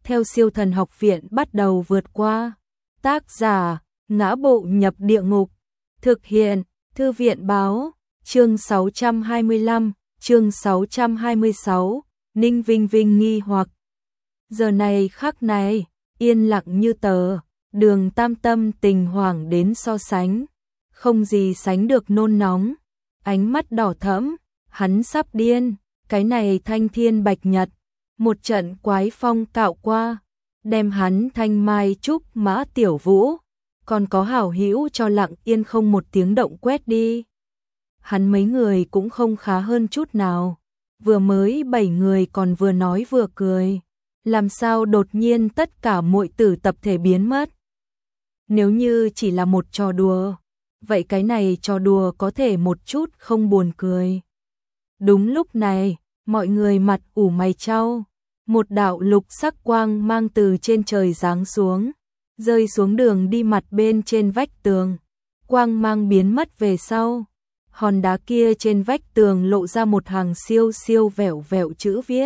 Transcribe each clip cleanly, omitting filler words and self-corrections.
theo Siêu Thần Học Viện bắt đầu vượt qua. Tác giả: Ngã Bộ Nhập Địa Ngục. Thực hiện: Thư viện báo. Chương 625, chương 626, Ninh Vinh Vinh nghi hoặc. Giờ này khắc này, yên lặng như tờ, Đường Tam tâm tình hoảng đến so sánh, không gì sánh được nôn nóng, ánh mắt đỏ thẫm, hắn sắp điên, cái này thanh thiên bạch nhật, một trận quái phong cạo qua, đem hắn thanh mai trúc mã tiểu vũ, còn có hảo hữu cho lặng yên không một tiếng động quét đi. Hắn mấy người cũng không khá hơn chút nào, vừa mới 7 người còn vừa nói vừa cười, làm sao đột nhiên tất cả muội tử tập thể biến mất. Nếu như chỉ là một trò đùa, vậy cái này trò đùa có thể một chút không buồn cười. Đúng lúc này, mọi người mặt ủ mày chau, một đạo lục sắc quang mang từ trên trời giáng xuống, rơi xuống đường đi mặt bên trên vách tường. Quang mang biến mất về sau, hòn đá kia trên vách tường lộ ra một hàng siêu siêu vẹo vẹo chữ viết.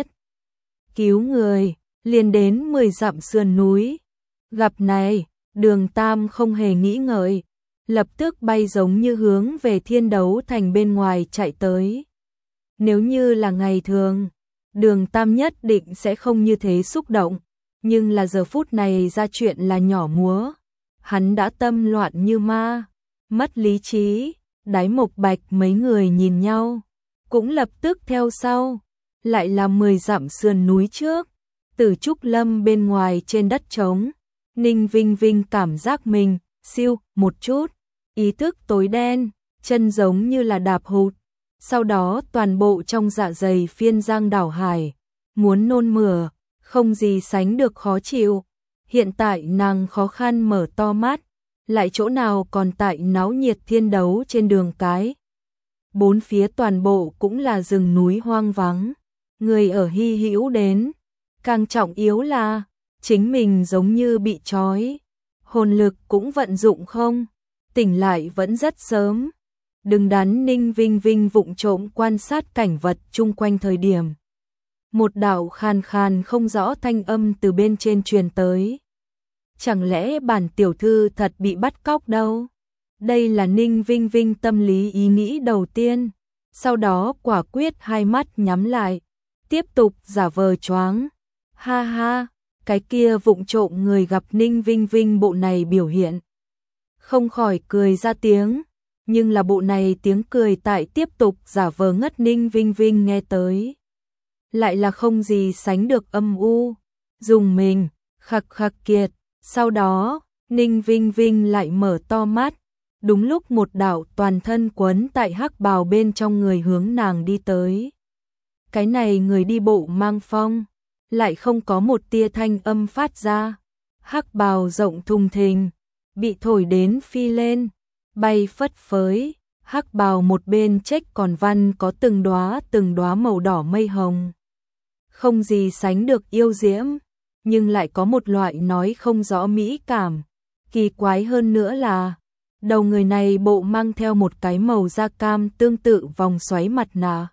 Cứu người, liền đến 10 dặm sườn núi. Gặp này, Đường Tam không hề nghĩ ngợi, lập tức bay giống như hướng về Thiên Đấu Thành bên ngoài chạy tới. Nếu như là ngày thường, Đường Tam nhất định sẽ không như thế xúc động, nhưng là giờ phút này ra chuyện là nhỏ múa. Hắn đã tâm loạn như ma, mất lý trí. Đái Mộc Bạch mấy người nhìn nhau, cũng lập tức theo sau, lại là 10 dặm sườn núi trước, Tử Trúc Lâm bên ngoài trên đất trống. Ninh Vinh Vinh cảm giác mình siêu một chút, ý thức tối đen, chân giống như là đạp hụt, sau đó toàn bộ trong dạ dày phiên giang đảo hải, muốn nôn mửa, không gì sánh được khó chịu. Hiện tại nàng khó khăn mở to mắt, lại chỗ nào còn tại náo nhiệt thiên đấu trên đường cái. Bốn phía toàn bộ cũng là rừng núi hoang vắng, người ở hy hữu đến, càng trọng yếu là chính mình giống như bị trói, hồn lực cũng vận dụng không, tỉnh lại vẫn rất sớm. Đừng đắn Ninh Vinh Vinh vụng trộm quan sát cảnh vật chung quanh thời điểm. Một đạo khàn khàn không rõ thanh âm từ bên trên truyền tới. Chẳng lẽ bản tiểu thư thật bị bắt cóc đâu? Đây là Ninh Vinh Vinh tâm lý ý nghĩ đầu tiên, sau đó quả quyết hai mắt nhắm lại, tiếp tục giả vờ choáng. Ha ha, cái kia vụng trộm người gặp Ninh Vinh Vinh bộ này biểu hiện, không khỏi cười ra tiếng, nhưng là bộ này tiếng cười tại tiếp tục giả vờ ngất Ninh Vinh Vinh nghe tới, lại là không gì sánh được âm u, dùng mình, khặc khặc kiệt. Sau đó, Ninh Vinh Vinh lại mở to mắt, đúng lúc một đạo toàn thân quấn tại hắc bào bên trong người hướng nàng đi tới. Cái này người đi bộ mang phong, lại không có một tia thanh âm phát ra. Hắc bào rộng thùng thình, bị thổi đến phi lên, bay phất phới, hắc bào một bên trách còn văn có từng đóa màu đỏ mây hồng. Không gì sánh được yêu diễm, nhưng lại có một loại nói không rõ mỹ cảm. Kỳ quái hơn nữa là, đầu người này bộ mang theo một cái màu da cam tương tự vòng xoáy mặt nạ,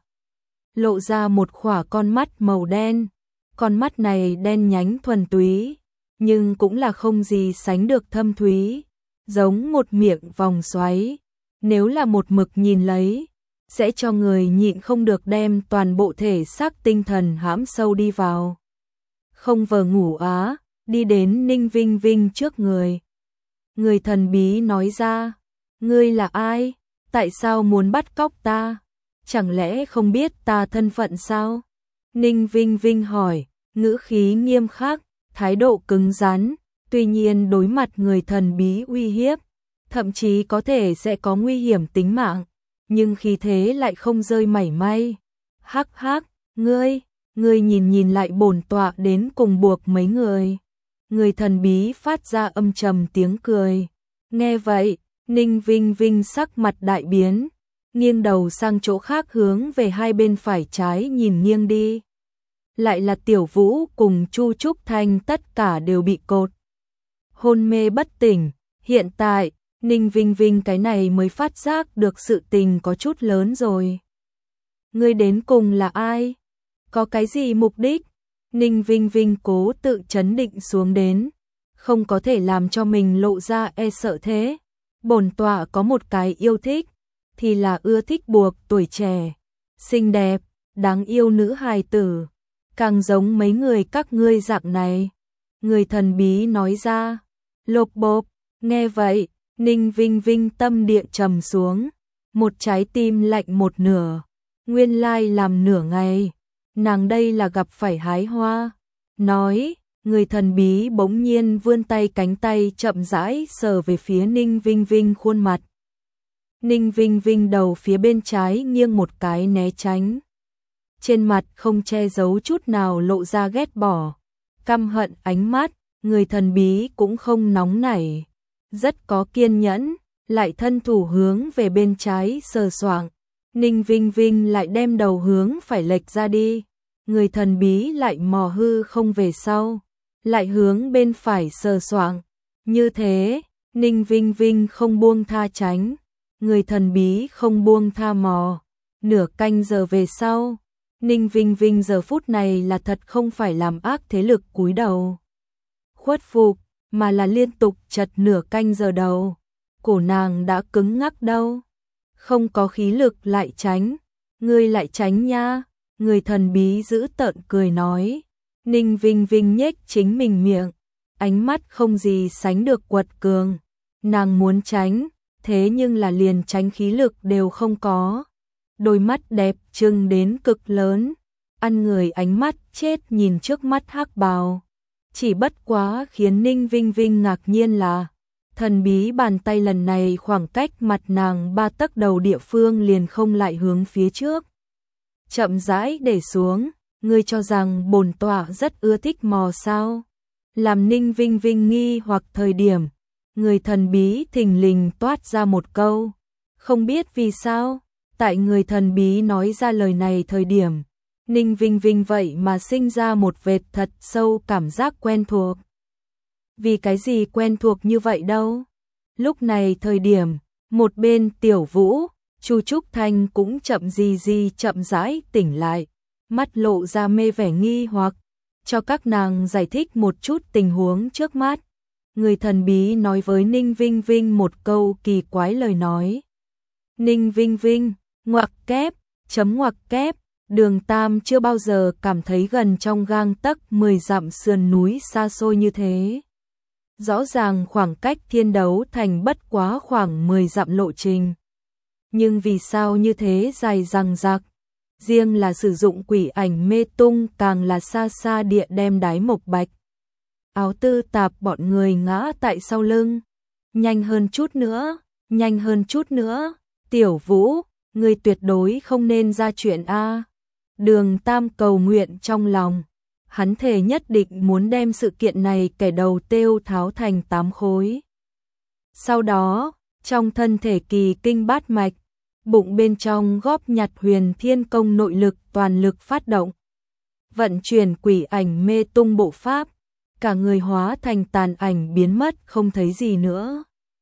lộ ra một khỏa con mắt màu đen. Con mắt này đen nhánh thuần túy, nhưng cũng là không gì sánh được thâm thúy, giống một miệng vòng xoáy. Nếu là một mực nhìn lấy, sẽ cho người nhịn không được đem toàn bộ thể xác tinh thần hãm sâu đi vào. Không vờ ngủ á, đi đến Ninh Vinh Vinh trước người. Người thần bí nói ra, ngươi là ai? Tại sao muốn bắt cóc ta? Chẳng lẽ không biết ta thân phận sao? Ninh Vinh Vinh hỏi, ngữ khí nghiêm khắc, thái độ cứng rắn, tuy nhiên đối mặt người thần bí uy hiếp, thậm chí có thể sẽ có nguy hiểm tính mạng, nhưng khí thế lại không rơi mảy may. Hắc hắc, ngươi nhìn lại bổn tọa đến cùng buộc mấy người. Người thần bí phát ra âm trầm tiếng cười. Nghe vậy, Ninh Vinh Vinh sắc mặt đại biến, nghiêng đầu sang chỗ khác hướng về hai bên phải trái nhìn nghiêng đi. Lại là Tiểu Vũ cùng Chu Trúc Thanh tất cả đều bị cột hôn mê bất tỉnh. Hiện tại, Ninh Vinh Vinh cái này mới phát giác được sự tình có chút lớn rồi. Ngươi đến cùng là ai? Có cái gì mục đích? Ninh Vinh Vinh cố tự trấn định xuống đến, không có thể làm cho mình lộ ra e sợ thế. Bổn tọa có một cái yêu thích, thì là ưa thích buộc tuổi trẻ, xinh đẹp, đáng yêu nữ hài tử, càng giống mấy người các ngươi dạng này. Người thần bí nói ra. Lộp bộp, nghe vậy, Ninh Vinh Vinh tâm địa trầm xuống, một trái tim lạnh một nửa, nguyên lai làm nửa ngày, nàng đây là gặp phải hái hoa. Nói, người thần bí bỗng nhiên vươn tay, cánh tay chậm rãi sờ về phía Ninh Vinh Vinh khuôn mặt. Ninh Vinh Vinh đầu phía bên trái nghiêng một cái né tránh. Trên mặt không che giấu chút nào lộ ra ghét bỏ, căm hận ánh mắt, người thần bí cũng không nóng nảy, rất có kiên nhẫn, lại thân thủ hướng về bên trái sờ soạng. Ninh Vinh Vinh lại đem đầu hướng phải lệch ra đi, người thần bí lại mò hư không về sau, lại hướng bên phải sờ soạng. Như thế, Ninh Vinh Vinh không buông tha tránh, người thần bí không buông tha mò. Nửa canh giờ về sau, Ninh Vinh Vinh giờ phút này là thật không phải làm ác thế lực cúi đầu khuất phục, mà là liên tục chật nửa canh giờ đầu. Cổ nàng đã cứng ngắc đâu, không có khí lực lại tránh. Ngươi lại tránh nha, người thần bí giữ tợn cười nói. Ninh Vinh Vinh nhếch chính mình miệng, ánh mắt không gì sánh được quật cường. Nàng muốn tránh, thế nhưng là liền tránh khí lực đều không có. Đôi mắt đẹp trừng đến cực lớn, ăn người ánh mắt chết nhìn trước mắt hắc bào. Chỉ bất quá khiến Ninh Vinh Vinh ngạc nhiên là, thần bí bàn tay lần này khoảng cách mặt nàng 3 tấc đầu địa phương liền không lại hướng phía trước. Chậm rãi để xuống, ngươi cho rằng bổn tọa rất ưa thích mò sao? Làm Ninh Vinh Vinh nghi hoặc thời điểm, người thần bí thình lình toát ra một câu. Không biết vì sao, tại người thần bí nói ra lời này thời điểm, Ninh Vinh Vinh vậy mà sinh ra một vệt thật sâu cảm giác quen thuộc. Vì cái gì quen thuộc như vậy đâu? Lúc này thời điểm, một bên Tiểu Vũ, Chu Trúc Thanh cũng chậm rãi tỉnh lại, mắt lộ ra mê vẻ nghi hoặc, cho các nàng giải thích một chút tình huống trước mắt. Người thần bí nói với Ninh Vinh Vinh một câu kỳ quái lời nói. Ninh Vinh Vinh, ngoặc kép, chấm ngoặc kép, Đường Tam chưa bao giờ cảm thấy gần trong gang tấc 10 dặm sườn núi xa xôi như thế. Rõ ràng khoảng cách thiên đấu thành bất quá khoảng 10 dặm lộ trình. Nhưng vì sao như thế dài dằng dặc? Riêng là sử dụng quỷ ảnh mê tung càng là xa xa địa đem đái mộc bạch. Áo tư tạp bọn người ngã tại sau lưng. Nhanh hơn chút nữa, nhanh hơn chút nữa. Tiểu Vũ, ngươi tuyệt đối không nên ra chuyện a. Đường Tam cầu nguyện trong lòng. Hắn thề nhất định muốn đem sự kiện này kẻ đầu têu tháo thành 8 khối. Sau đó, trong thân thể kỳ kinh bát mạch, bụng bên trong góp nhặt huyền thiên công nội lực toàn lực phát động. Vận chuyển quỷ ảnh mê tung bộ pháp, cả người hóa thành tàn ảnh biến mất không thấy gì nữa.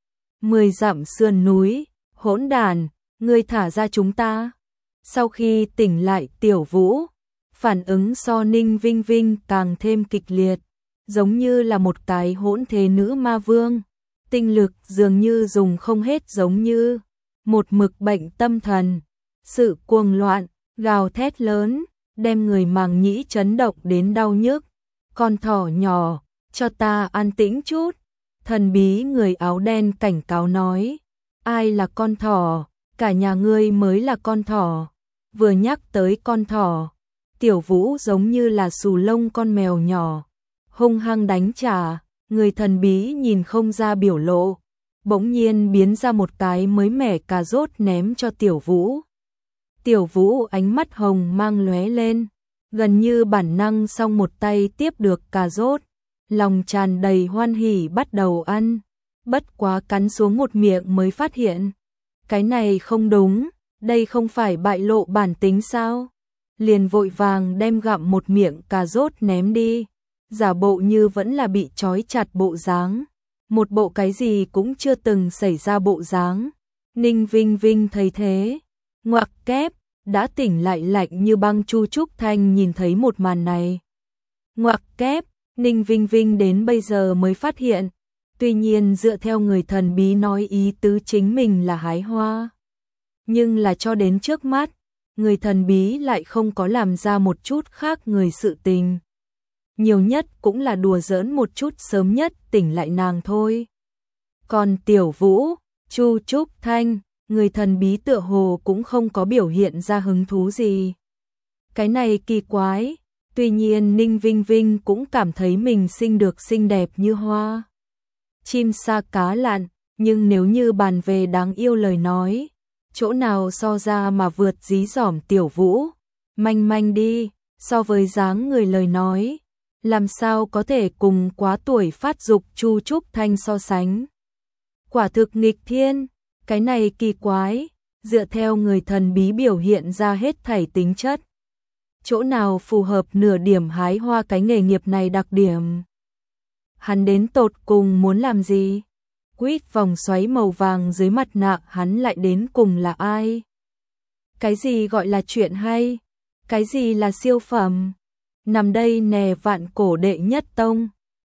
10 dặm sườn núi, hỗn đàn, ngươi thả ra chúng ta. Sau khi tỉnh lại Tiểu Vũ, phản ứng so Ninh Vinh Vinh càng thêm kịch liệt, giống như là một cái hỗn thế nữ ma vương. Tinh lực dường như dùng không hết, giống như một mực bệnh tâm thần. Sự cuồng loạn, gào thét lớn, đem người màng nhĩ chấn động đến đau nhức. Con thỏ nhỏ, cho ta an tĩnh chút. Thần bí người áo đen cảnh cáo nói. Ai là con thỏ? Cả nhà ngươi mới là con thỏ. Vừa nhắc tới con thỏ, Tiểu Vũ giống như là xù lông con mèo nhỏ, hung hăng đánh trả. Người thần bí nhìn không ra biểu lộ, bỗng nhiên biến ra một cái mới mẻ cà rốt ném cho Tiểu Vũ. Tiểu Vũ ánh mắt hồng mang lóe lên, gần như bản năng xong một tay tiếp được cà rốt, lòng tràn đầy hoan hỉ bắt đầu ăn. Bất quá cắn xuống một miệng mới phát hiện, cái này không đúng, đây không phải bại lộ bản tính sao? Liền vội vàng đem gặm một miệng cà rốt ném đi, giả bộ như vẫn là bị trói chặt bộ dáng, một bộ cái gì cũng chưa từng xảy ra bộ dáng. Ninh Vinh Vinh thấy thế, ngoặc kép, đã tỉnh lại lạnh như băng. Chu Trúc Thanh nhìn thấy một màn này, Ngoặc kép, Ninh Vinh Vinh đến bây giờ mới phát hiện. Tuy nhiên dựa theo người thần bí nói ý tứ chính mình là hái hoa. Nhưng là cho đến trước mắt, người thần bí lại không có làm ra một chút khác người sự tình. Nhiều nhất cũng là đùa giỡn một chút sớm nhất tỉnh lại nàng thôi. Còn Tiểu Vũ, Chu Trúc Thanh, người thần bí tựa hồ cũng không có biểu hiện ra hứng thú gì. Cái này kỳ quái, tuy nhiên Ninh Vinh Vinh cũng cảm thấy mình sinh được xinh đẹp như hoa. Chim sa cá lặn, nhưng nếu như bàn về đáng yêu lời nói, chỗ nào so ra mà vượt dí dỏm Tiểu Vũ, manh manh đi, so với dáng người lời nói, làm sao có thể cùng quá tuổi phát dục Chu Trúc Thanh so sánh. Quả thực nghịch thiên, cái này kỳ quái, dựa theo người thần bí biểu hiện ra hết thảy tính chất. Chỗ nào phù hợp nửa điểm hái hoa cái nghề nghiệp này đặc điểm. Hắn đến tột cùng muốn làm gì? Quýt vòng xoáy màu vàng dưới mặt nạ hắn lại đến cùng là ai? Cái gì gọi là chuyện hay? Cái gì là siêu phẩm? Nằm đây nè vạn cổ đệ nhất tông,